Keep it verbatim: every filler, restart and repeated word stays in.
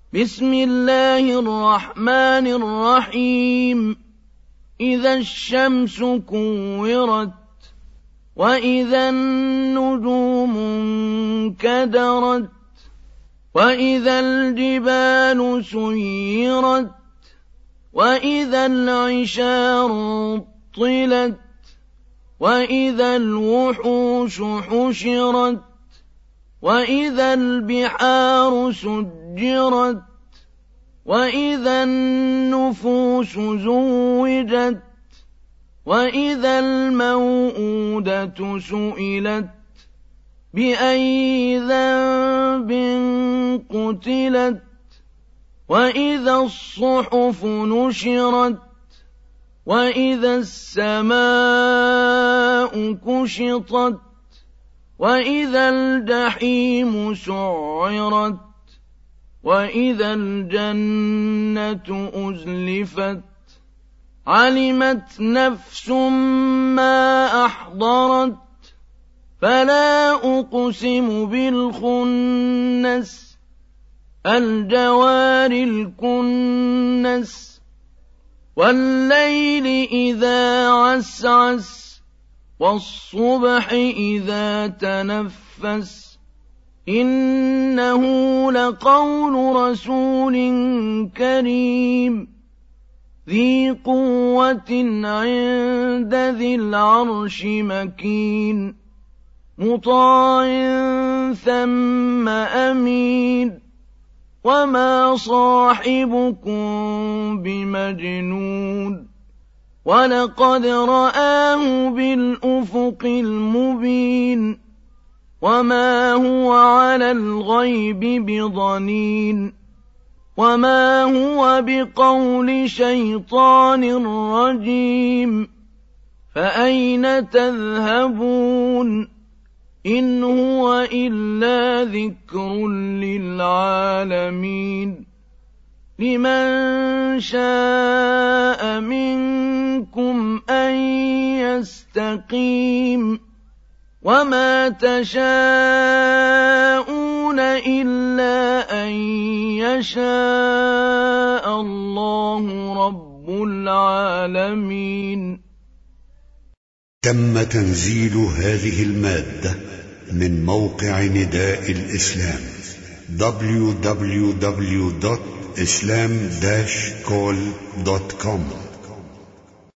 بسم الله الرحمن الرحيم إذا الشمس كورت وإذا النجوم انكدرت وإذا الجبال سيرت وإذا العشار طلت وإذا الوحوش حشرت وإذا البحار سجرت وإذا النفوس زوجت وإذا الموءودة سئلت بأي ذنب قتلت وإذا الصحف نشرت وإذا السماء كشطت وإذا الجحيم سعرت وإذا الجنة أزلفت علمت نفس ما أحضرت فلا أقسم بالخنس الجوار الكنس والليل إذا عسعس والصبح إذا تنفس إنه لقول رسول كريم ذي قوة عند ذي العرش مكين مطاع ثم أمين وما صاحبكم بمجنون ولقد رآه بالأفق المبين وما هو على الغيب بضنين وما هو بقول شيطان رجيم فأين تذهبون إن هو إلا ذكر للعالمين لمن شاء منكم أن يستقيم وما تشاءون إلا أن يشاء الله رب العالمين. تم تنزيل هذه المادة من موقع نداء الإسلام دبليو دبليو دبليو دوت إسلام داش كول دوت كوم.